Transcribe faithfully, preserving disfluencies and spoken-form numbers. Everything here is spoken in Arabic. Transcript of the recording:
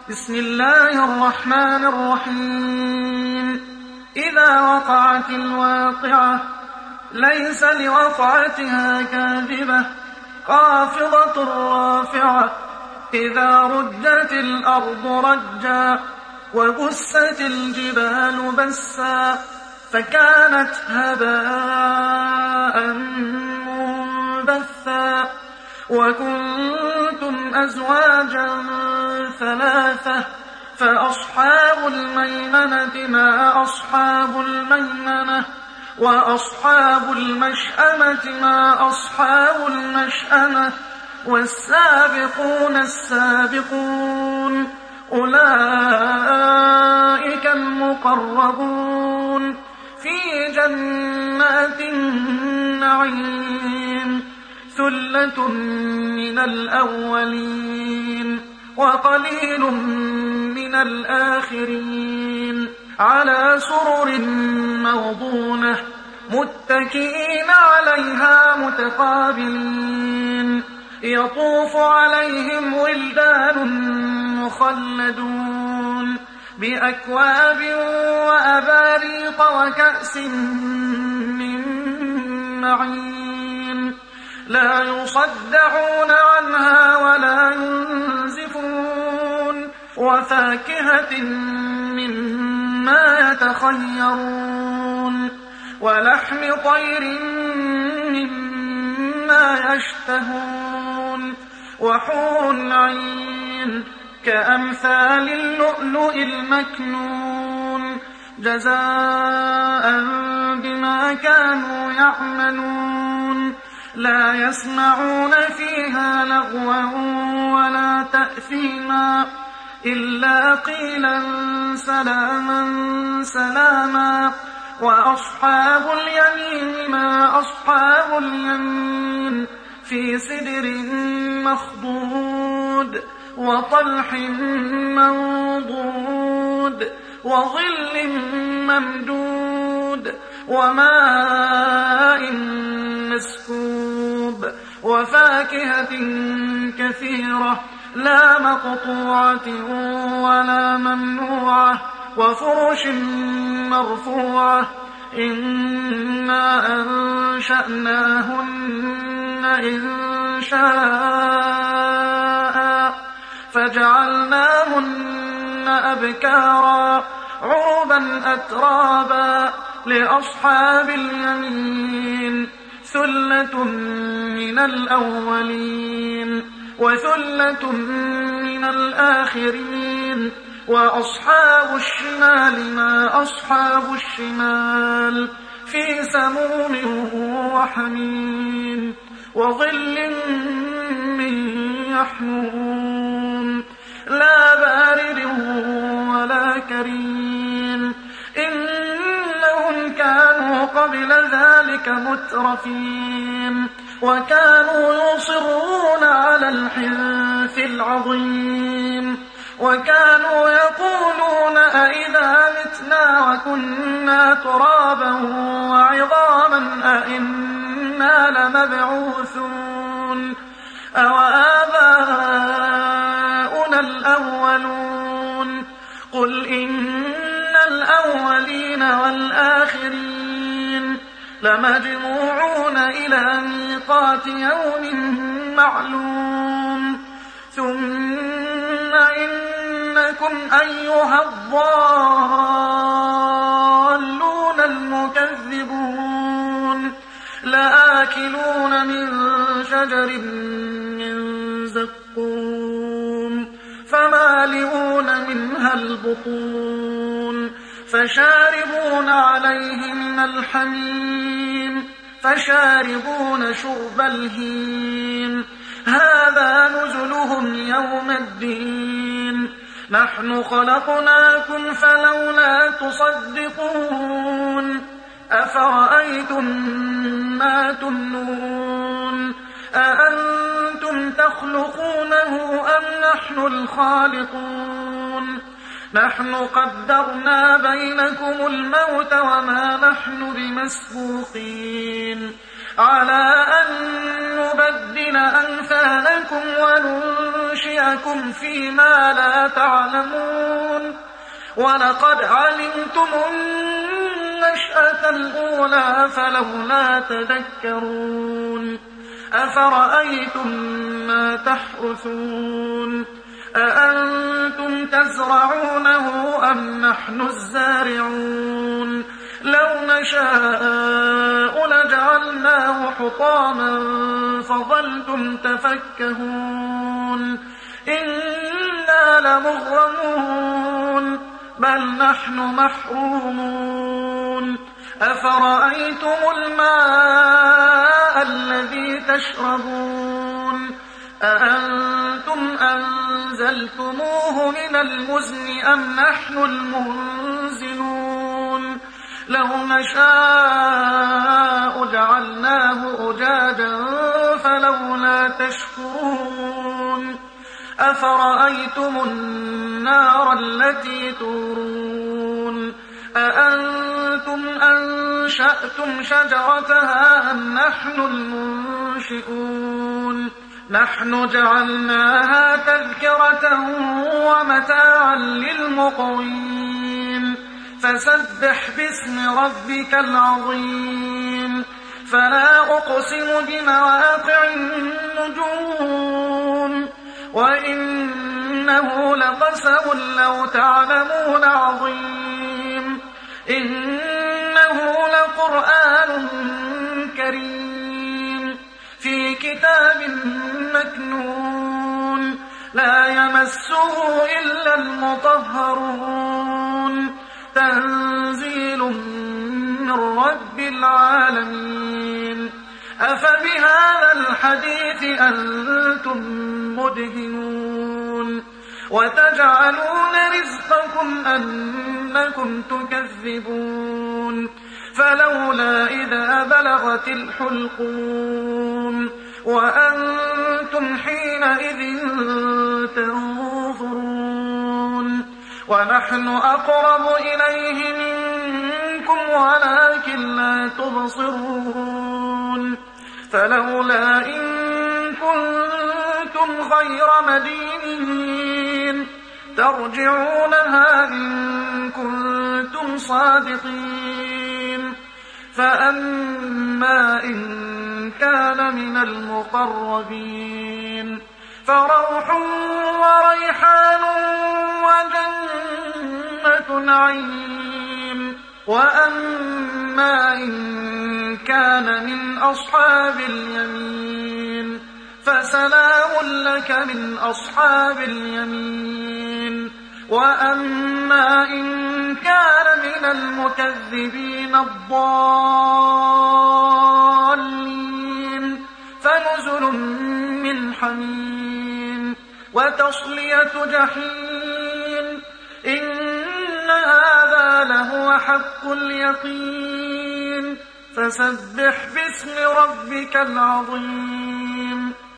بسم الله الرحمن الرحيم إذا وقعت الواقعة ليس لوقعتها كاذبة خافضة رافعة إذا رجت الأرض رجا وبست الجبال بسا فكانت هباء منبثا وكنتم أزواجا ثلاثة فأصحاب الميمنة ما أصحاب الميمنة وأصحاب المشأمة ما أصحاب المشأمة والسابقون السابقون أولئك المقربون في جنات النعيم ثلة من الأولين وقليل من الآخرين على سرر موضونة متكئين عليها متقابلين يطوف عليهم ولدان مخلدون بأكواب وأباريق وكأس من معين لا يصدعون عنها ولا ينزفون وفاكهة مما يتخيرون ولحم طير مما يشتهون وحور عين كأمثال اللؤلؤ المكنون جزاء بما كانوا يعملون لا يسمعون فيها لغوا ولا تأثيما إلا قيلا سلاما سلاما وأصحاب اليمين ما أصحاب اليمين في سدر مخضود وطلح منضود وظل ممدود وماء مسكوب وفاكهة كثيرة لا مقطوعة ولا ممنوعة وفرش مرفوعة إنا أنشأناهن إنشاء فجعلناهن أبكارا عربا أترابا لأصحاب اليمين ثلة من الأولين وثلة من الآخرين وأصحاب الشمال ما أصحاب الشمال في سموم وحميم وظل من يحموم لا بارد ولا كريم إنهم كانوا قبل ذلك مترفين وكانوا يصرون على الحنث العظيم وكانوا يقولون أئذا متنا وكنا ترابا وعظاما أئنا لمبعوثون أوآباؤنا الأولون قل إن الأولين والآخرين لمجموعون إلى ميقات يوم معلوم ثم إنكم أيها الضالون المكذبون لآكلون من شجر من زقوم فمالئون منها البطون فشاربون عليه من الحميم فشاربون شرب الهيم هذا نزلهم يوم الدين نحن خلقناكم فلولا تصدقون أفرأيتم ما تمنون أأنتم تخلقونه أم نحن الخالقون نحن قدرنا بينكم الموت وما نحن بمسبوقين على أن نبدل أمثالكم وننشئكم فيما لا تعلمون ولقد علمتم النشأة الأولى فلولا تذكرون أفرأيتم ما تحرثون أأنتم تزرعونه أم نحن الزارعون لو نشاء لجعلناه حطاما فظلتم تفكهون إنا لمغرمون بل نحن محرومون أفرأيتم الماء الذي تشربون أأنتم أنزلتموه من المزن أم نحن المنزلون لو نشاء جعلناه أجاجا فلولا تشكرون أفرأيتم النار التي تورون أأنتم أنشأتم شجرتها أم نحن المنشئون نحن جعلناها تذكرة ومتاعا للمقوين فسبح باسم ربك العظيم فلا أقسم بمواقع النجوم وإنه لقسم لو تعلمون عظيم إنه لقرآن كريم في كتاب مكنون لا يمسه إلا المطهرون تنزيل من رب العالمين أفبهذا الحديث أنتم مدهنون وتجعلون رزقكم أنكم تكذبون فلولا إذا بلغت الحلقوم وأنتم حينئذ تنظرون ونحن أقرب إليه منكم ولكن لا تبصرون فلولا إن كنتم غير مدينين ترجعونها إن كنتم صادقين فأما إن كان من المقربين فروح وريحان وجنة نعيم وأما إن كان من أصحاب اليمين فسلام لك من أصحاب اليمين وأما إن كان من المكذبين الضالين فنزل من حميم وتصلية جحيم إن هذا لهو حق اليقين فسبح باسم ربك العظيم